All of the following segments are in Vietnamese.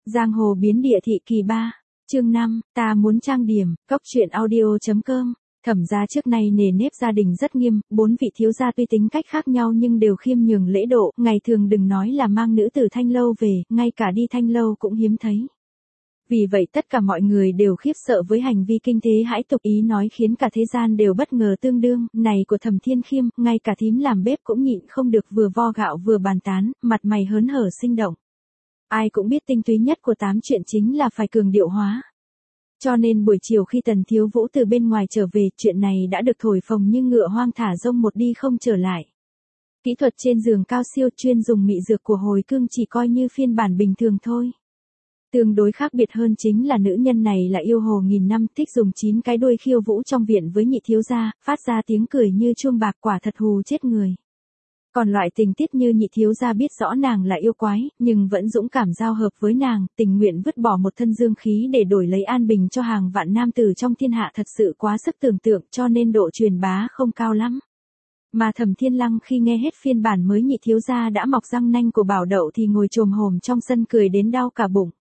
Giang hồ biến địa thị kỳ 3, chương 5, ta muốn trang điểm, cốc truyện audio.com. Thẩm gia trước nay nề nếp gia đình rất nghiêm, 4 vị thiếu gia tuy tính cách khác nhau nhưng đều khiêm nhường lễ độ, ngày thường đừng nói là mang nữ tử thanh lâu về, ngay cả đi thanh lâu cũng hiếm thấy. Vì vậy tất cả mọi người đều khiếp sợ với hành vi kinh thế hãi tục ý nói khiến cả thế gian đều bất ngờ tương đương, này của Thẩm Thiên Khiêm, ngay cả thím làm bếp cũng nhịn không được vừa vo gạo vừa bàn tán, mặt mày hớn hở sinh động. Ai cũng biết tinh túy nhất của 8 chuyện chính là phải cường điệu hóa. Cho nên buổi chiều khi Tần Thiếu Vũ từ bên ngoài trở về, chuyện này đã được thổi phồng như ngựa hoang thả rông một đi không trở lại. Kỹ thuật trên giường cao siêu chuyên dùng mị dược của hồi cương chỉ coi như phiên bản bình thường thôi. Tương đối khác biệt hơn chính là nữ nhân này là yêu hồ nghìn năm, thích dùng 9 cái đuôi khiêu vũ trong viện với nhị thiếu gia, phát ra tiếng cười như chuông bạc, quả thật hù chết người. Còn loại tình tiết như nhị thiếu gia biết rõ nàng là yêu quái, nhưng vẫn dũng cảm giao hợp với nàng, tình nguyện vứt bỏ một thân dương khí để đổi lấy an bình cho hàng vạn nam tử trong thiên hạ thật sự quá sức tưởng tượng, cho nên độ truyền bá không cao lắm. Mà Thẩm Thiên Lăng khi nghe hết phiên bản mới nhị thiếu gia đã mọc răng nanh của Bảo Đậu thì ngồi chồm hổm trong sân cười đến đau cả bụng.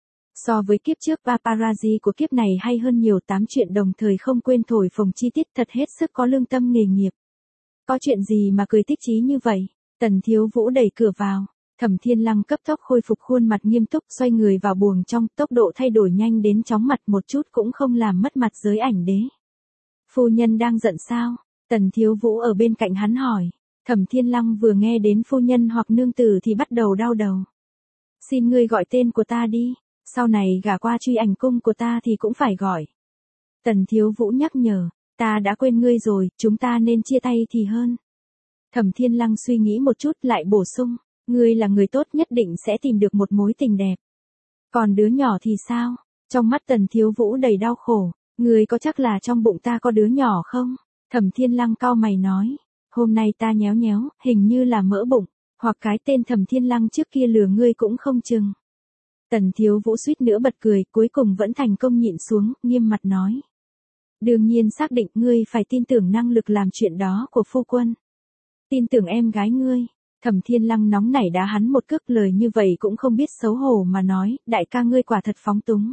So với kiếp trước, paparazzi của kiếp này hay hơn nhiều, 8 chuyện đồng thời không quên thổi phồng chi tiết, thật hết sức có lương tâm nghề nghiệp. Có chuyện gì mà cười thích chí như vậy? Tần Thiếu Vũ đẩy cửa vào. Thẩm Thiên Lăng cấp tốc khôi phục khuôn mặt nghiêm túc, xoay người vào buồng trong, tốc độ thay đổi nhanh đến chóng mặt, một chút cũng không làm mất mặt giới ảnh đế. Phu nhân đang giận sao? Tần Thiếu Vũ ở bên cạnh hắn hỏi. Thẩm Thiên Lăng vừa nghe đến phu nhân hoặc nương tử thì bắt đầu đau đầu. Xin ngươi gọi tên của ta đi, sau này gả qua Truy Ảnh cung của ta thì cũng phải gọi. Tần Thiếu Vũ nhắc nhở. Ta đã quên ngươi rồi, chúng ta nên chia tay thì hơn. Thẩm Thiên Lăng suy nghĩ một chút lại bổ sung, ngươi là người tốt nhất định sẽ tìm được một mối tình đẹp. Còn đứa nhỏ thì sao? Trong mắt Tần Thiếu Vũ đầy đau khổ, ngươi có chắc là trong bụng ta có đứa nhỏ không? Thẩm Thiên Lăng cau mày nói, hôm nay ta nhéo nhéo, hình như là mỡ bụng, hoặc cái tên Thẩm Thiên Lăng trước kia lừa ngươi cũng không chừng. Tần Thiếu Vũ suýt nữa bật cười, cuối cùng vẫn thành công nhịn xuống, nghiêm mặt nói. Đương nhiên xác định, ngươi phải tin tưởng năng lực làm chuyện đó của phu quân. Tin tưởng em gái ngươi. Thẩm Thiên Lăng nóng nảy đá hắn một cước, lời như vậy cũng không biết xấu hổ mà nói, đại ca ngươi quả thật phóng túng.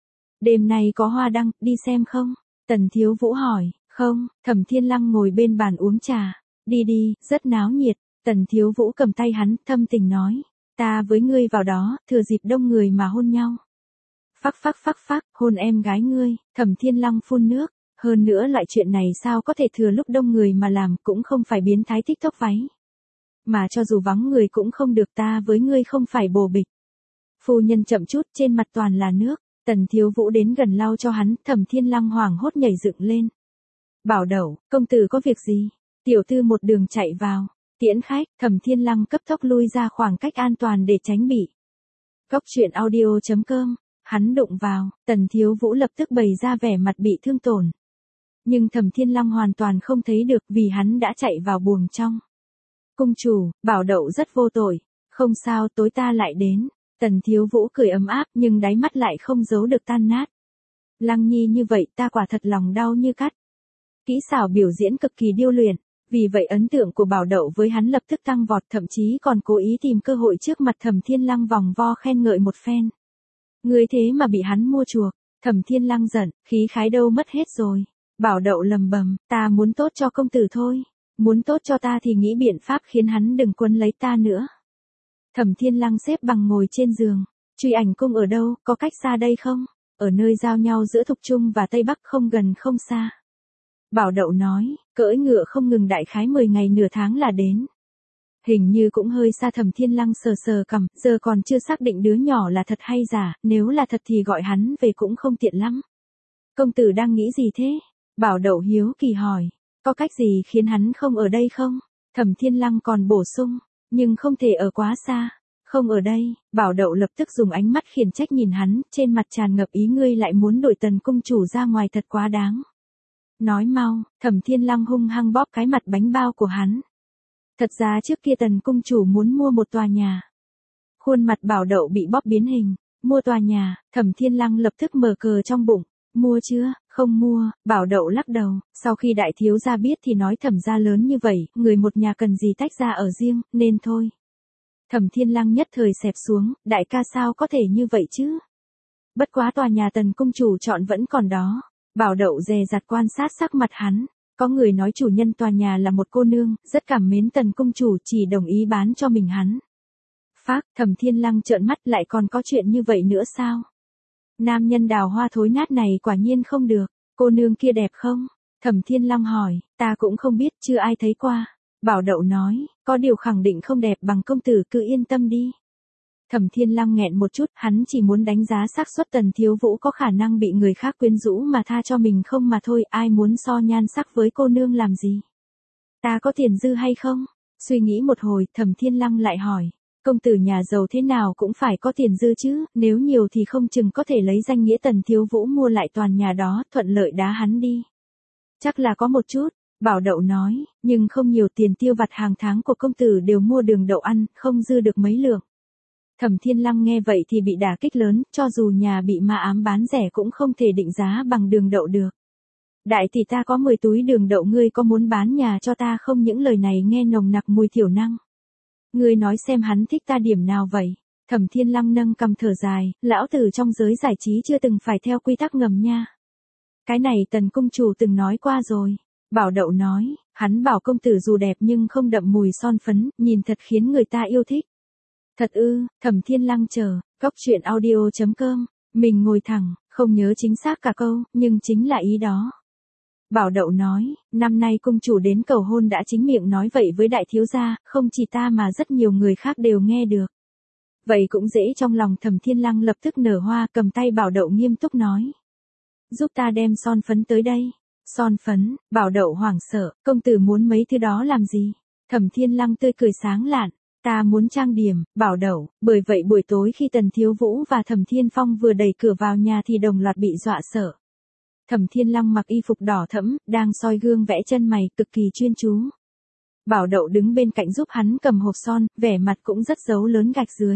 Đêm nay có hoa đăng, đi xem không? Tần Thiếu Vũ hỏi, không. Thẩm Thiên Lăng ngồi bên bàn uống trà. Đi đi, rất náo nhiệt. Tần Thiếu Vũ cầm tay hắn, thâm tình nói, ta với ngươi vào đó, thừa dịp đông người mà hôn nhau. Phắc, hôn em gái ngươi. Thẩm Thiên Lăng phun nước. Hơn nữa loại chuyện này sao có thể thừa lúc đông người mà làm, cũng không phải biến thái thích tóc váy. Mà cho dù vắng người cũng không được, ta với ngươi không phải bồ bịch. Phu nhân chậm chút, trên mặt toàn là nước. Tần Thiếu Vũ đến gần lau cho hắn, Thẩm Thiên Lăng hoảng hốt nhảy dựng lên. Bảo Đậu, công tử có việc gì? Tiểu thư một đường chạy vào. Tiễn khách. Thẩm Thiên Lăng cấp tốc lui ra khoảng cách an toàn để tránh bị. Cốc truyện audio.com. Hắn đụng vào, Tần Thiếu Vũ lập tức bày ra vẻ mặt bị thương tổn. Nhưng Thẩm Thiên Lăng hoàn toàn không thấy được vì hắn đã chạy vào buồng trong. Cung chủ, Bảo Đậu rất vô tội. Không sao, tối ta lại đến. Tần Thiếu Vũ cười ấm áp nhưng đáy mắt lại không giấu được tan nát. Lăng nhi như vậy ta quả thật lòng đau như cắt. Kỹ xảo biểu diễn cực kỳ điêu luyện. Vì vậy ấn tượng của Bảo Đậu với hắn lập tức tăng vọt, thậm chí còn cố ý tìm cơ hội trước mặt Thẩm Thiên Lăng vòng vo khen ngợi một phen. Ngươi thế mà bị hắn mua chuộc. Thẩm Thiên Lăng giận, khí khái đâu mất hết rồi. Bảo Đậu lầm bầm, ta muốn tốt cho công tử thôi. Muốn tốt cho ta thì nghĩ biện pháp khiến hắn đừng quấn lấy ta nữa. Thẩm Thiên Lăng xếp bằng ngồi trên giường. Truy Ảnh cung ở đâu, có cách xa đây không? Ở nơi giao nhau giữa Thục Trung và Tây Bắc, không gần không xa. Bảo Đậu nói, cưỡi ngựa không ngừng đại khái 10 ngày nửa tháng là đến. Hình như cũng hơi xa. Thẩm Thiên Lăng sờ sờ cằm, giờ còn chưa xác định đứa nhỏ là thật hay giả, nếu là thật thì gọi hắn về cũng không tiện lắm. Công tử đang nghĩ gì thế? Bảo Đậu hiếu kỳ hỏi, có cách gì khiến hắn không ở đây không? Thẩm Thiên Lăng còn bổ sung, nhưng không thể ở quá xa. Không ở đây. Bảo Đậu lập tức dùng ánh mắt khiển trách nhìn hắn, trên mặt tràn ngập ý, ngươi lại muốn đuổi Tần cung chủ ra ngoài, thật quá đáng. Nói mau. Thẩm Thiên Lăng hung hăng bóp cái mặt bánh bao của hắn. Thật ra trước kia Tần cung chủ muốn mua một tòa nhà. Khuôn mặt Bảo Đậu bị bóp biến hình. Mua tòa nhà. Thẩm Thiên Lăng lập tức mở cờ trong bụng. Mua chưa? Không mua. Bảo Đậu lắc đầu. Sau khi đại thiếu gia biết thì nói Thẩm gia lớn như vậy, người một nhà cần gì tách ra ở riêng, nên thôi. Thẩm Thiên Lăng nhất thời xẹp xuống, đại ca sao có thể như vậy chứ? Bất quá tòa nhà Tần cung chủ chọn vẫn còn đó. Bảo Đậu dè dặt quan sát sắc mặt hắn. Có người nói chủ nhân tòa nhà là một cô nương, rất cảm mến Tần cung chủ, chỉ đồng ý bán cho mình hắn. Phác, Thẩm Thiên Lăng trợn mắt, lại còn có chuyện như vậy nữa sao? Nam nhân đào hoa thối nát này quả nhiên không được. Cô nương kia đẹp không? Thẩm Thiên Lăng hỏi, ta cũng không biết, chưa ai thấy qua. Bảo Đậu nói, có điều khẳng định không đẹp bằng công tử, cứ yên tâm đi. Thẩm Thiên Lăng nghẹn một chút, hắn chỉ muốn đánh giá xác suất Tần Thiếu Vũ có khả năng bị người khác quyến rũ mà tha cho mình không mà thôi, ai muốn so nhan sắc với cô nương làm gì. Ta có tiền dư hay không? Suy nghĩ một hồi, Thẩm Thiên Lăng lại hỏi, công tử nhà giàu thế nào cũng phải có tiền dư chứ, nếu nhiều thì không chừng có thể lấy danh nghĩa Tần Thiếu Vũ mua lại toàn nhà đó, thuận lợi đá hắn đi. Chắc là có một chút. Bảo Đậu nói, nhưng không nhiều, tiền tiêu vặt hàng tháng của công tử đều mua đường đậu ăn, không dư được mấy lượng. Thẩm Thiên Lăng nghe vậy thì bị đả kích lớn, cho dù nhà bị ma ám bán rẻ cũng không thể định giá bằng đường đậu được. Đại tỷ ta có 10 túi đường đậu, ngươi có muốn bán nhà cho ta không? Những lời này nghe nồng nặc mùi thiểu năng. Ngươi nói xem hắn thích ta điểm nào vậy? Thẩm Thiên Lăng nâng cằm thở dài, lão tử trong giới giải trí chưa từng phải theo quy tắc ngầm nha. Cái này Tần cung chủ từng nói qua rồi. Bảo Đậu nói, hắn bảo công tử dù đẹp nhưng không đậm mùi son phấn, nhìn thật khiến người ta yêu thích. Thật ư? Thẩm Thiên Lăng chờ, cóc truyện audio.com, mình ngồi thẳng, không nhớ chính xác cả câu, nhưng chính là ý đó. Bảo Đậu nói, năm nay cung chủ đến cầu hôn đã chính miệng nói vậy với đại thiếu gia, không chỉ ta mà rất nhiều người khác đều nghe được. Vậy cũng dễ. Trong lòng Thẩm Thiên Lăng lập tức nở hoa, cầm tay Bảo Đậu nghiêm túc nói. Giúp ta đem son phấn tới đây. Son phấn, Bảo Đậu hoảng sợ, công tử muốn mấy thứ đó làm gì? Thẩm Thiên Lăng tươi cười sáng lạn, ta muốn trang điểm. Bảo Đậu, bởi vậy buổi tối khi Tần Thiếu Vũ và Thẩm Thiên Phong vừa đẩy cửa vào nhà thì đồng loạt bị dọa sợ. Thẩm Thiên Lăng mặc y phục đỏ thẫm, đang soi gương vẽ chân mày, cực kỳ chuyên chú. Bảo Đậu đứng bên cạnh giúp hắn cầm hộp son, vẻ mặt cũng rất dấu lớn gạch dưới.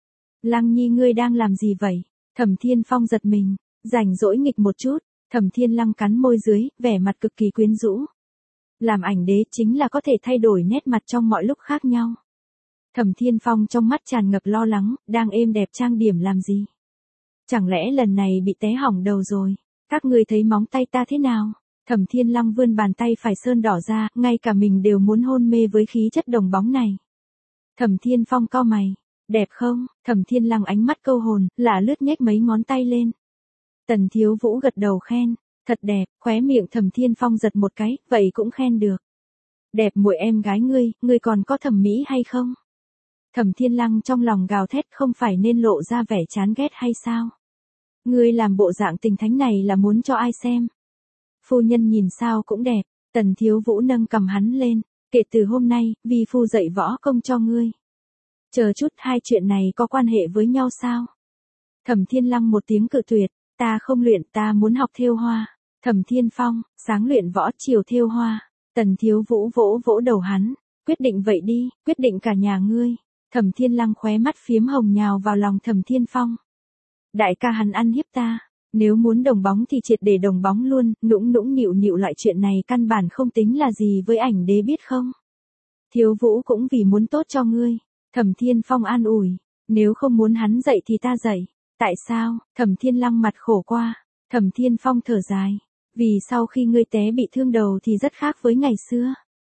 Lăng Nhi, ngươi đang làm gì vậy? Thẩm Thiên Phong giật mình, rảnh rỗi nghịch một chút. Thẩm Thiên Lăng cắn môi dưới, vẻ mặt cực kỳ quyến rũ. Làm ảnh đế chính là có thể thay đổi nét mặt trong mọi lúc khác nhau. Thẩm Thiên Phong trong mắt tràn ngập lo lắng, đang êm đẹp trang điểm làm gì? Chẳng lẽ lần này bị té hỏng đầu rồi? Các ngươi thấy móng tay ta thế nào? Thẩm Thiên Lăng vươn bàn tay phải sơn đỏ ra, ngay cả mình đều muốn hôn mê với khí chất đồng bóng này. Thẩm Thiên Phong cau mày, đẹp không? Thẩm Thiên Lăng ánh mắt câu hồn, lả lướt nhếch mấy ngón tay lên. Tần Thiếu Vũ gật đầu khen, thật đẹp. Khóe miệng Thẩm Thiên Phong giật một cái, vậy cũng khen được. Đẹp muội em gái ngươi còn có thẩm mỹ hay không? Thẩm Thiên Lăng trong lòng gào thét, không phải nên lộ ra vẻ chán ghét hay sao? Ngươi làm bộ dạng tình thánh này là muốn cho ai xem? Phu nhân nhìn sao cũng đẹp. Tần Thiếu Vũ nâng cầm hắn lên, kể từ hôm nay, vi phu dạy võ công cho ngươi. Chờ chút, hai chuyện này có quan hệ với nhau sao? Thẩm Thiên Lăng một tiếng cự tuyệt, ta không luyện, ta muốn học thêu hoa. Thẩm Thiên Phong, sáng luyện võ, chiều thêu hoa. Tần Thiếu Vũ vỗ vỗ đầu hắn, quyết định vậy đi, quyết định cả nhà ngươi. Thẩm Thiên Lăng khóe mắt phiếm hồng nhào vào lòng Thẩm Thiên Phong. Đại ca hắn ăn hiếp ta, nếu muốn đồng bóng thì triệt để đồng bóng luôn, nũng nũng nịu nịu loại chuyện này căn bản không tính là gì với ảnh đế biết không? Thiếu Vũ cũng vì muốn tốt cho ngươi. Thẩm Thiên Phong an ủi, nếu không muốn hắn dậy thì ta dậy. Tại sao? Thẩm Thiên Lăng mặt khổ qua. Thẩm Thiên Phong thở dài, vì sau khi ngươi té bị thương đầu thì rất khác với ngày xưa.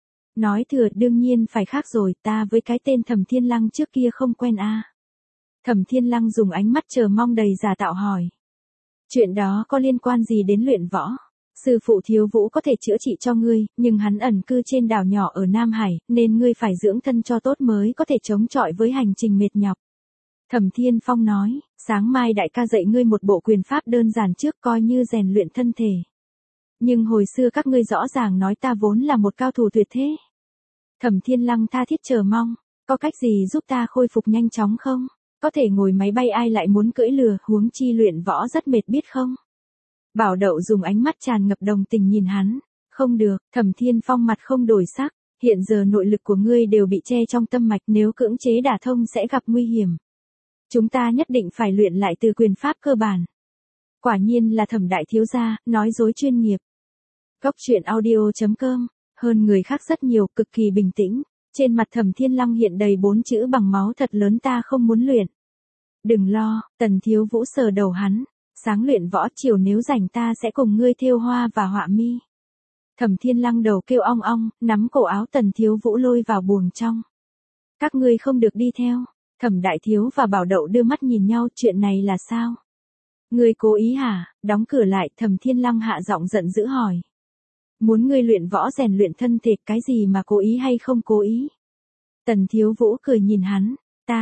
Nói thừa, đương nhiên phải khác rồi, ta với cái tên Thẩm Thiên Lăng trước kia không quen a. Thẩm Thiên Lăng dùng ánh mắt chờ mong đầy giả tạo hỏi. Chuyện đó có liên quan gì đến luyện võ? Sư phụ Thiếu Vũ có thể chữa trị cho ngươi, nhưng hắn ẩn cư trên đảo nhỏ ở Nam Hải, nên ngươi phải dưỡng thân cho tốt mới có thể chống chọi với hành trình mệt nhọc. Thẩm Thiên Phong nói, sáng mai đại ca dạy ngươi một bộ quyền pháp đơn giản trước coi như rèn luyện thân thể. Nhưng hồi xưa các ngươi rõ ràng nói ta vốn là một cao thủ tuyệt thế. Thẩm Thiên Lăng tha thiết chờ mong, có cách gì giúp ta khôi phục nhanh chóng không? Có thể ngồi máy bay ai lại muốn cưỡi lừa, huống chi luyện võ rất mệt biết không? Bảo Đậu dùng ánh mắt tràn ngập đồng tình nhìn hắn, không được. Thẩm Thiên Phong mặt không đổi sắc, hiện giờ nội lực của ngươi đều bị che trong tâm mạch, nếu cưỡng chế đả thông sẽ gặp nguy hiểm. Chúng ta nhất định phải luyện lại từ quyền pháp cơ bản. Quả nhiên là Thẩm đại thiếu gia, nói dối chuyên nghiệp. Cóc truyện audio.com, hơn người khác rất nhiều, cực kỳ bình tĩnh. Trên mặt Thẩm Thiên Lăng hiện đầy 4 chữ bằng máu thật lớn, ta không muốn luyện. Đừng lo, Tần Thiếu Vũ sờ đầu hắn. Sáng luyện võ, chiều nếu rảnh ta sẽ cùng ngươi thêu hoa và họa mi. Thẩm Thiên Lăng đầu kêu ong ong, nắm cổ áo Tần Thiếu Vũ lôi vào buồng trong. Các ngươi không được đi theo. Thẩm Đại Thiếu và Bảo Đậu đưa mắt nhìn nhau, chuyện này là sao? Ngươi cố ý hả? Đóng cửa lại, Thẩm Thiên Lăng hạ giọng giận dữ hỏi. Muốn ngươi luyện võ rèn luyện thân thể, cái gì mà cố ý hay không cố ý? Tần Thiếu Vũ cười nhìn hắn.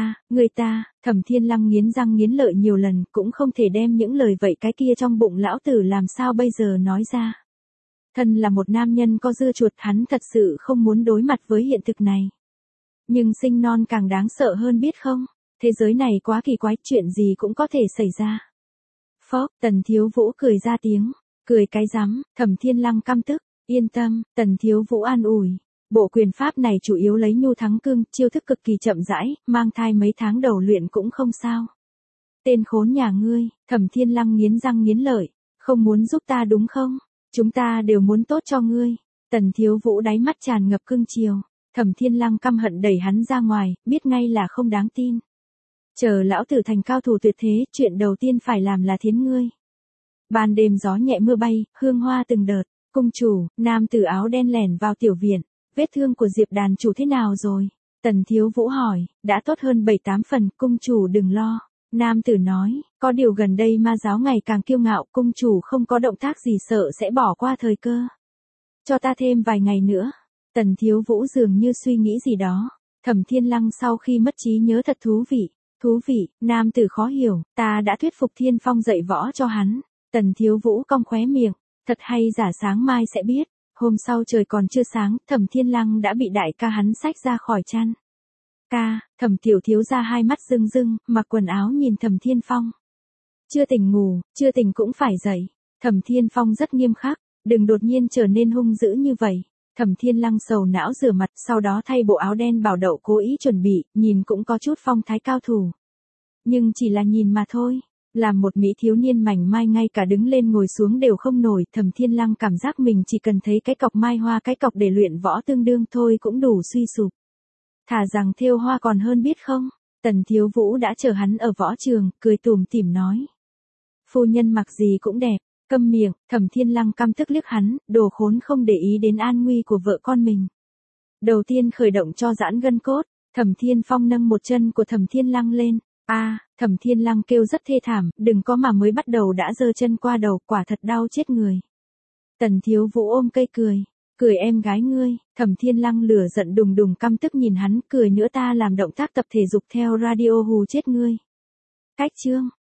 Ta, Thẩm Thiên Lăng nghiến răng nghiến lợi nhiều lần, cũng không thể đem những lời vậy cái kia trong bụng lão tử làm sao bây giờ nói ra. Thân là một nam nhân có dưa chuột, hắn thật sự không muốn đối mặt với hiện thực này. Nhưng sinh non càng đáng sợ hơn biết không? Thế giới này quá kỳ quái, chuyện gì cũng có thể xảy ra. Phốc, Tần Thiếu Vũ cười ra tiếng. Cười cái rắm, Thẩm Thiên Lăng căm tức. Yên tâm, Tần Thiếu Vũ an ủi. Bộ quyền pháp này chủ yếu lấy nhu thắng cương, chiêu thức cực kỳ chậm rãi, mang thai mấy tháng đầu luyện cũng không sao. Tên khốn nhà ngươi, Thẩm Thiên Lăng nghiến răng nghiến lợi. Không muốn giúp ta đúng không? Chúng ta đều muốn tốt cho ngươi. Tần Thiếu Vũ đáy mắt tràn ngập cưng chiều. Thẩm Thiên Lăng căm hận đẩy hắn ra ngoài, biết ngay là không đáng tin. Chờ lão tử thành cao thủ tuyệt thế, chuyện đầu tiên phải làm là thiến ngươi. Ban đêm gió nhẹ mưa bay, hương hoa từng đợt. Cung chủ, nam tử áo đen lẻn vào tiểu viện. Vết thương của Diệp đàn chủ thế nào rồi? Tần Thiếu Vũ hỏi. Đã tốt hơn 7-8 phần, cung chủ đừng lo. Nam tử nói, có điều gần đây ma giáo ngày càng kiêu ngạo, cung chủ không có động tác gì sợ sẽ bỏ qua thời cơ. Cho ta thêm vài ngày nữa. Tần Thiếu Vũ dường như suy nghĩ gì đó. Thẩm Thiên Lăng sau khi mất trí nhớ thật thú vị. Thú vị, nam tử khó hiểu, ta đã thuyết phục Thiên Phong dạy võ cho hắn. Tần Thiếu Vũ cong khóe miệng, thật hay giả, sáng mai sẽ biết. Hôm sau trời còn chưa sáng, Thẩm Thiên Lăng đã bị đại ca hắn xách ra khỏi chăn. Ca, Thẩm tiểu thiếu ra hai mắt rưng rưng, mặc quần áo nhìn Thẩm Thiên Phong. Chưa tỉnh ngủ, chưa tỉnh cũng phải dậy. Thẩm Thiên Phong rất nghiêm khắc, đừng đột nhiên trở nên hung dữ như vậy. Thẩm Thiên Lăng sầu não rửa mặt, sau đó thay bộ áo đen. Bảo Đậu cố ý chuẩn bị, nhìn cũng có chút phong thái cao thủ. Nhưng chỉ là nhìn mà thôi. Làm một mỹ thiếu niên mảnh mai ngay cả đứng lên ngồi xuống đều không nổi, Thẩm Thiên Lăng cảm giác mình chỉ cần thấy cái cọc mai hoa, cái cọc để luyện võ tương đương thôi cũng đủ suy sụp. Thà rằng thêu hoa còn hơn biết không? Tần Thiếu Vũ đã chờ hắn ở võ trường, cười tủm tỉm nói. Phu nhân mặc gì cũng đẹp. Câm miệng, Thẩm Thiên Lăng căm tức liếc hắn, đồ khốn không để ý đến an nguy của vợ con mình. Đầu tiên khởi động cho giãn gân cốt, Thẩm Thiên Phong nâng một chân của Thẩm Thiên Lăng lên. Thẩm Thiên Lăng kêu rất thê thảm, đừng có mà mới bắt đầu đã giơ chân qua đầu, quả thật đau chết người. Tần Thiếu Vũ ôm cây cười. Cười em gái ngươi. Thẩm Thiên Lăng lửa giận đùng đùng căm tức nhìn hắn, cười nữa ta làm động tác tập thể dục theo radio hù chết ngươi. Cách chương